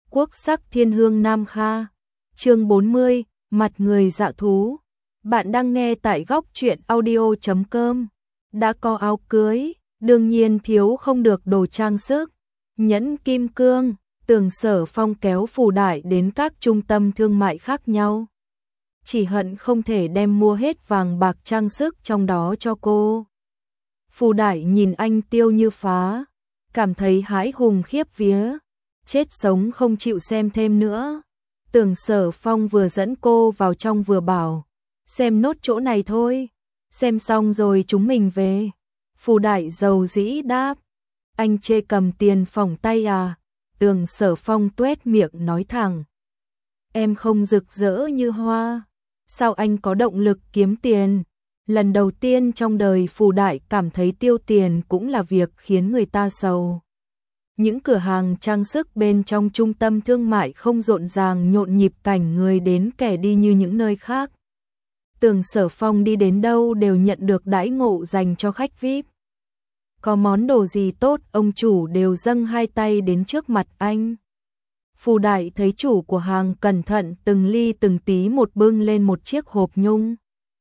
Quốc sắc thiên hương Nam Kha. Chương 40, mặt người dạ thú. Bạn đang nghe tại góc truyện audio.com. Đã có áo cưới, đương nhiên thiếu không được đồ trang sức, nhẫn kim cương. Tưởng Sở Phong kéo Phù Đại đến các trung tâm thương mại khác nhau. Chỉ hận không thể đem mua hết vàng bạc trang sức trong đó cho cô. Phù Đại nhìn anh tiêu như phá, cảm thấy hãi hùng khiếp vía, chết sống không chịu xem thêm nữa. Tưởng Sở Phong vừa dẫn cô vào trong vừa bảo, xem nốt chỗ này thôi, xem xong rồi chúng mình về. Phù Đại dầu dĩ đáp, anh chê cầm tiền phỏng tay à? Tưởng Sở Phong tuét miệng nói thẳng, em không rực rỡ như hoa, sao anh có động lực kiếm tiền? Lần đầu tiên trong đời Phù Đại cảm thấy tiêu tiền cũng là việc khiến người ta sầu. Những cửa hàng trang sức bên trong trung tâm thương mại không rộn ràng nhộn nhịp cảnh người đến kẻ đi như những nơi khác. Tưởng Sở Phong đi đến đâu đều nhận được đãi ngộ dành cho khách VIP. Có món đồ gì tốt, ông chủ đều dâng hai tay đến trước mặt anh. Phù Đại thấy chủ của hàng cẩn thận từng ly từng tí một bưng lên một chiếc hộp nhung.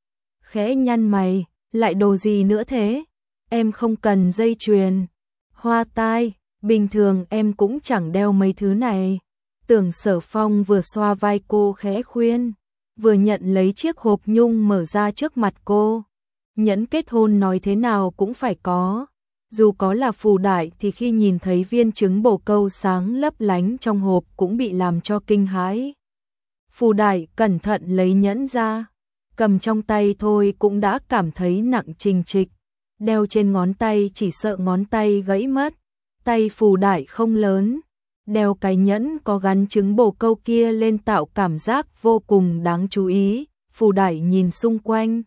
Khẽ nhăn mày, lại đồ gì nữa thế? Em không cần dây chuyền, hoa tai, bình thường em cũng chẳng đeo mấy thứ này. Tưởng Sở Phong vừa xoa vai cô khẽ khuyên, vừa nhận lấy chiếc hộp nhung mở ra trước mặt cô. Nhẫn kết hôn nói thế nào cũng phải có. Dù có là Phù Đại thì khi nhìn thấy viên trứng bồ câu sáng lấp lánh trong hộp cũng bị làm cho kinh hãi. Phù Đại cẩn thận lấy nhẫn ra, cầm trong tay thôi cũng đã cảm thấy nặng trình trịch. Đeo trên ngón tay chỉ sợ ngón tay gãy mất. Tay Phù Đại không lớn, đeo cái nhẫn có gắn trứng bồ câu kia lên tạo cảm giác vô cùng đáng chú ý. Phù Đại nhìn xung quanh,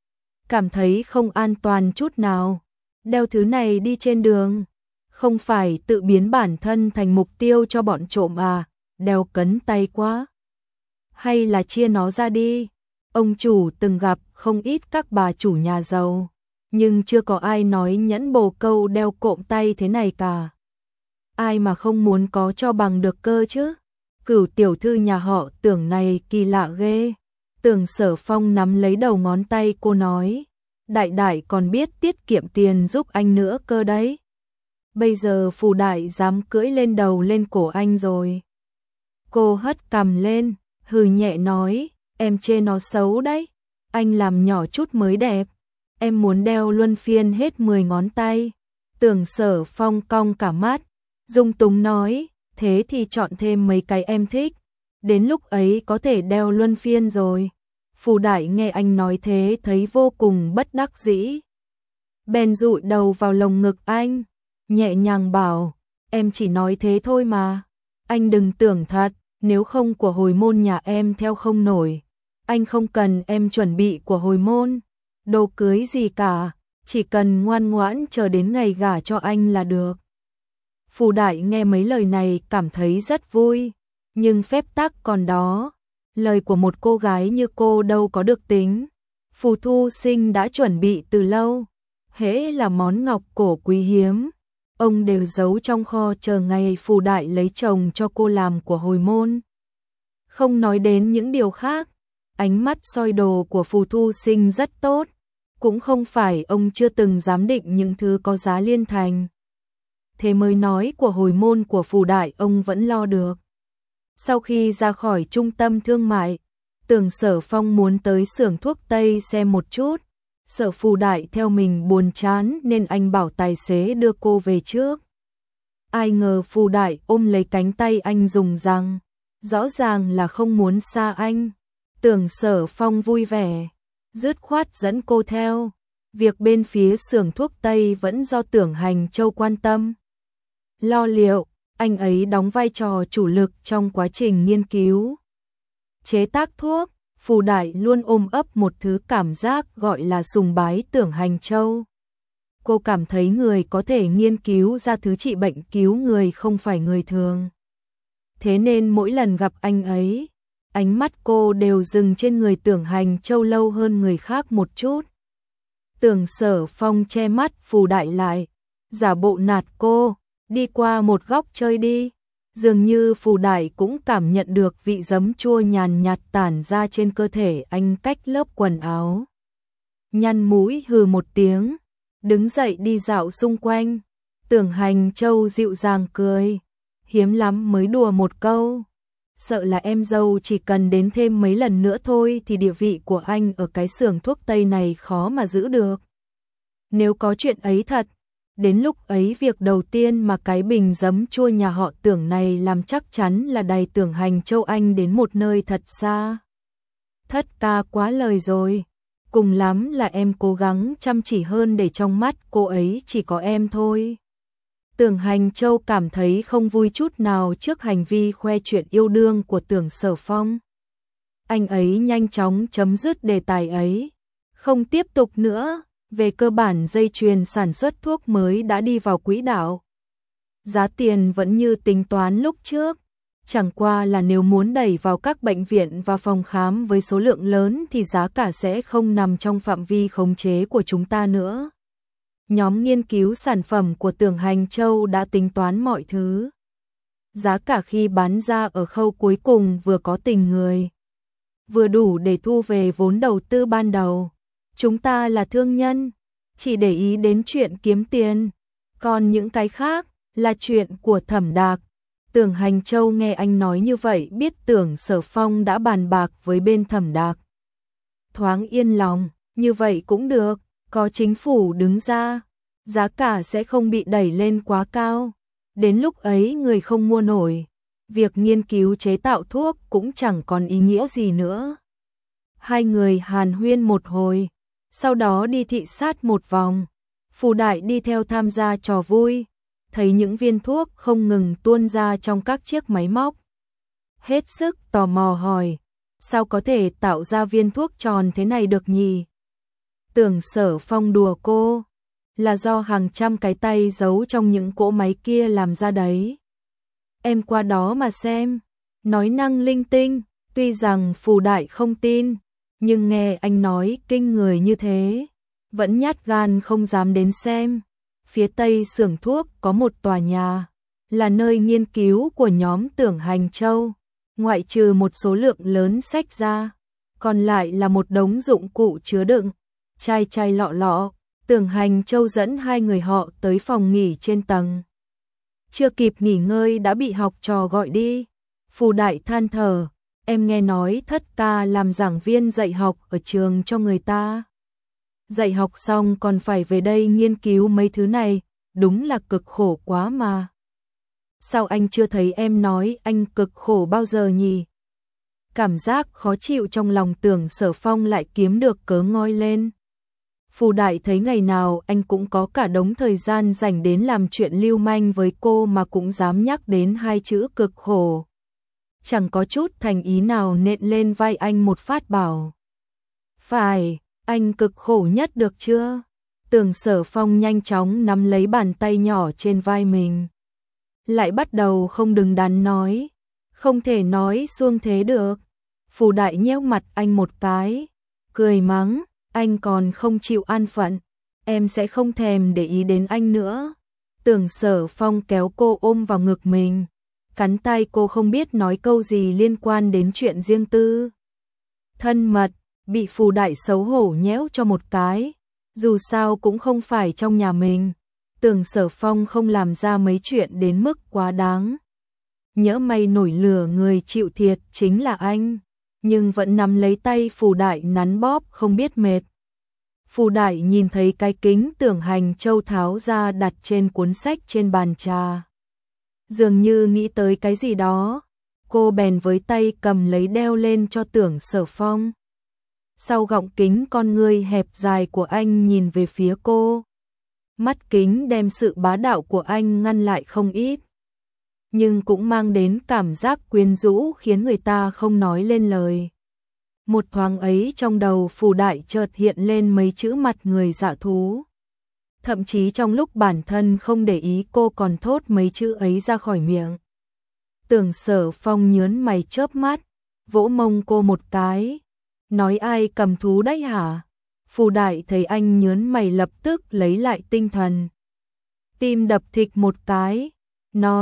cảm thấy không an toàn chút nào. Đeo thứ này đi trên đường, không phải tự biến bản thân thành mục tiêu cho bọn trộm à? Đeo cấn tay quá. Hay là chia nó ra đi? Ông chủ từng gặp không ít các bà chủ nhà giàu, nhưng chưa có ai nói nhẫn bồ câu đeo cộm tay thế này cả. Ai mà không muốn có cho bằng được cơ chứ? Cửu tiểu thư nhà họ Tưởng này kỳ lạ ghê. Tưởng Sở Phong nắm lấy đầu ngón tay cô nói, Đại Đại còn biết tiết kiệm tiền giúp anh nữa cơ đấy. Bây giờ Phù Đại dám cưỡi lên đầu lên cổ anh rồi. Cô hất cằm lên, hừ nhẹ nói, em chê nó xấu đấy, anh làm nhỏ chút mới đẹp. Em muốn đeo luân phiên hết 10 ngón tay. Tưởng Sở Phong cong cả mắt, dung túng nói, thế thì chọn thêm mấy cái em thích, đến lúc ấy có thể đeo luân phiên rồi. Phù Đại nghe anh nói thế thấy vô cùng bất đắc dĩ, bèn dụi đầu vào lồng ngực anh, nhẹ nhàng bảo, em chỉ nói thế thôi mà, anh đừng tưởng thật, nếu không của hồi môn nhà em theo không nổi. Anh không cần em chuẩn bị của hồi môn, đồ cưới gì cả, chỉ cần ngoan ngoãn chờ đến ngày gả cho anh là được. Phù Đại nghe mấy lời này cảm thấy rất vui, nhưng phép tắc còn đó. Lời của một cô gái như cô đâu có được tính. Phù Thu Sinh đã chuẩn bị từ lâu, hễ là món ngọc cổ quý hiếm, ông đều giấu trong kho chờ ngày Phù Đại lấy chồng cho cô làm của hồi môn. Không nói đến những điều khác, ánh mắt soi đồ của Phù Thu Sinh rất tốt, cũng không phải ông chưa từng giám định những thứ có giá liên thành. Thế mới nói của hồi môn của Phù Đại ông vẫn lo được. Sau khi ra khỏi trung tâm thương mại, Tưởng Sở Phong muốn tới xưởng thuốc Tây xem một chút, sợ Phù Đại theo mình buồn chán nên anh bảo tài xế đưa cô về trước. Ai ngờ Phù Đại ôm lấy cánh tay anh dùng rằng, rõ ràng là không muốn xa anh. Tưởng Sở Phong vui vẻ, dứt khoát dẫn cô theo. Việc bên phía xưởng thuốc Tây vẫn do Tưởng Hành Châu quan tâm, lo liệu. Anh ấy đóng vai trò chủ lực trong quá trình nghiên cứu, chế tác thuốc. Phù Đại luôn ôm ấp một thứ cảm giác gọi là sùng bái Tưởng Hành Châu. Cô cảm thấy người có thể nghiên cứu ra thứ trị bệnh cứu người không phải người thường. Thế nên mỗi lần gặp anh ấy, ánh mắt cô đều dừng trên người Tưởng Hành Châu lâu hơn người khác một chút. Tưởng Sở Phong che mắt Phù Đại lại, giả bộ nạt cô, đi qua một góc chơi đi. Dường như Phù Đại cũng cảm nhận được vị giấm chua nhàn nhạt tản ra trên cơ thể anh cách lớp quần áo. Nhăn mũi hừ một tiếng, đứng dậy đi dạo xung quanh. Tưởng Hành Châu dịu dàng cười, hiếm lắm mới đùa một câu. Sợ là em dâu chỉ cần đến thêm mấy lần nữa thôi thì địa vị của anh ở cái xưởng thuốc tây này khó mà giữ được. Nếu có chuyện ấy thật, đến lúc ấy việc đầu tiên mà cái bình giấm chua nhà họ Tưởng này làm chắc chắn là đày Tưởng Hành Châu anh đến một nơi thật xa. Thất ca quá lời rồi, cùng lắm là em cố gắng chăm chỉ hơn để trong mắt cô ấy chỉ có em thôi. Tưởng Hành Châu cảm thấy không vui chút nào trước hành vi khoe chuyện yêu đương của Tưởng Sở Phong. Anh ấy nhanh chóng chấm dứt đề tài ấy, không tiếp tục nữa. Về cơ bản dây chuyền sản xuất thuốc mới đã đi vào quỹ đạo. Giá tiền vẫn như tính toán lúc trước, chẳng qua là nếu muốn đẩy vào các bệnh viện và phòng khám với số lượng lớn thì giá cả sẽ không nằm trong phạm vi khống chế của chúng ta nữa. Nhóm nghiên cứu sản phẩm của Tưởng Hành Châu đã tính toán mọi thứ. Giá cả khi bán ra ở khâu cuối cùng vừa có tình người, vừa đủ để thu về vốn đầu tư ban đầu. Chúng ta là thương nhân, chỉ để ý đến chuyện kiếm tiền, còn những cái khác là chuyện của Thẩm Đạc. Tưởng Hành Châu nghe anh nói như vậy biết Tưởng Sở Phong đã bàn bạc với bên Thẩm Đạc. Thoáng yên lòng, như vậy cũng được, có chính phủ đứng ra, giá cả sẽ không bị đẩy lên quá cao. Đến lúc ấy người không mua nổi, việc nghiên cứu chế tạo thuốc cũng chẳng còn ý nghĩa gì nữa. Hai người hàn huyên một hồi, sau đó đi thị sát một vòng. Phù Đại đi theo tham gia trò vui, thấy những viên thuốc không ngừng tuôn ra trong các chiếc máy móc. Hết sức tò mò hỏi, sao có thể tạo ra viên thuốc tròn thế này được nhỉ? Tưởng Sở Phong đùa cô, là do hàng trăm cái tay giấu trong những cỗ máy kia làm ra đấy. Em qua đó mà xem, nói năng linh tinh, tuy rằng Phù Đại không tin, nhưng nghe anh nói kinh người như thế, vẫn nhát gan không dám đến xem. Phía tây xưởng thuốc có một tòa nhà, là nơi nghiên cứu của nhóm Tưởng Hành Châu. Ngoại trừ một số lượng lớn sách ra, còn lại là một đống dụng cụ chứa đựng, chai chai lọ lọ. Tưởng Hành Châu dẫn hai người họ tới phòng nghỉ trên tầng. Chưa kịp nghỉ ngơi đã bị học trò gọi đi. Phù Đại than thở, em nghe nói Thất ca làm giảng viên dạy học ở trường cho người ta. Dạy học xong còn phải về đây nghiên cứu mấy thứ này, đúng là cực khổ quá mà. Sao anh chưa thấy em nói anh cực khổ bao giờ nhỉ? Cảm giác khó chịu trong lòng Tưởng Sở Phong lại kiếm được cớ ngoi lên. Phù Đại thấy ngày nào anh cũng có cả đống thời gian dành đến làm chuyện lưu manh với cô mà cũng dám nhắc đến hai chữ cực khổ. Chẳng có chút thành ý nào nện lên vai anh một phát bảo. Phải, anh cực khổ nhất được chưa? Tưởng Sở Phong nhanh chóng nắm lấy bàn tay nhỏ trên vai mình. Lại bắt đầu không đứng đắn nói. Không thể nói suông thế được. Phù Đại nhéo mặt anh một cái, cười mắng, anh còn không chịu an phận, em sẽ không thèm để ý đến anh nữa. Tưởng Sở Phong kéo cô ôm vào ngực mình, cắn tay cô không biết nói câu gì liên quan đến chuyện riêng tư. Thân mật, bị Phù Đại xấu hổ nhéo cho một cái, dù sao cũng không phải trong nhà mình. Tưởng Sở Phong không làm ra mấy chuyện đến mức quá đáng. Nhỡ may nổi lửa người chịu thiệt chính là anh, nhưng vẫn nắm lấy tay Phù Đại nắn bóp không biết mệt. Phù Đại nhìn thấy cái kính Tưởng Hành Châu tháo ra đặt trên cuốn sách trên bàn trà. Dường như nghĩ tới cái gì đó, cô bèn với tay cầm lấy đeo lên cho Tưởng Sở Phong. Sau gọng kính con ngươi hẹp dài của anh nhìn về phía cô. Mắt kính đem sự bá đạo của anh ngăn lại không ít, nhưng cũng mang đến cảm giác quyến rũ khiến người ta không nói lên lời. Một thoáng ấy trong đầu Phù Đại chợt hiện lên mấy chữ mặt người dạ thú. Thậm chí trong lúc bản thân không để ý cô còn thốt mấy chữ ấy ra khỏi miệng. Tưởng Sở Phong nhớn mày chớp mắt, vỗ mông cô một cái. Nói ai cầm thú đấy hả? Phù Đại thấy anh nhớn mày lập tức lấy lại tinh thần. Tim đập thịch một cái, nói,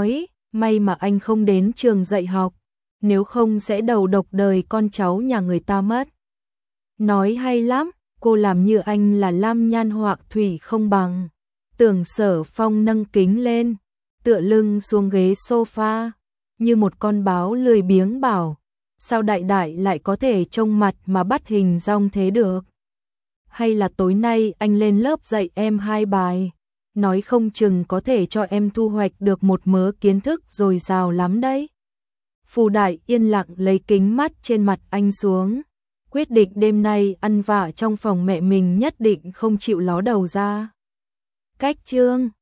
may mà anh không đến trường dạy học, nếu không sẽ đầu độc đời con cháu nhà người ta mất. Nói hay lắm, cô làm như anh là lam nhan họa thủy không bằng. Tưởng Sở Phong nâng kính lên, tựa lưng xuống ghế sofa, như một con báo lười biếng bảo, sao đại đại lại có thể trông mặt mà bắt hình dong thế được? Hay là tối nay anh lên lớp dạy em 2 bài, nói không chừng có thể cho em thu hoạch được một mớ kiến thức dồi dào lắm đấy. Phù Đại yên lặng lấy kính mắt trên mặt anh xuống, quyết định đêm nay ăn vạ trong phòng mẹ mình nhất định không chịu ló đầu ra. Cách chương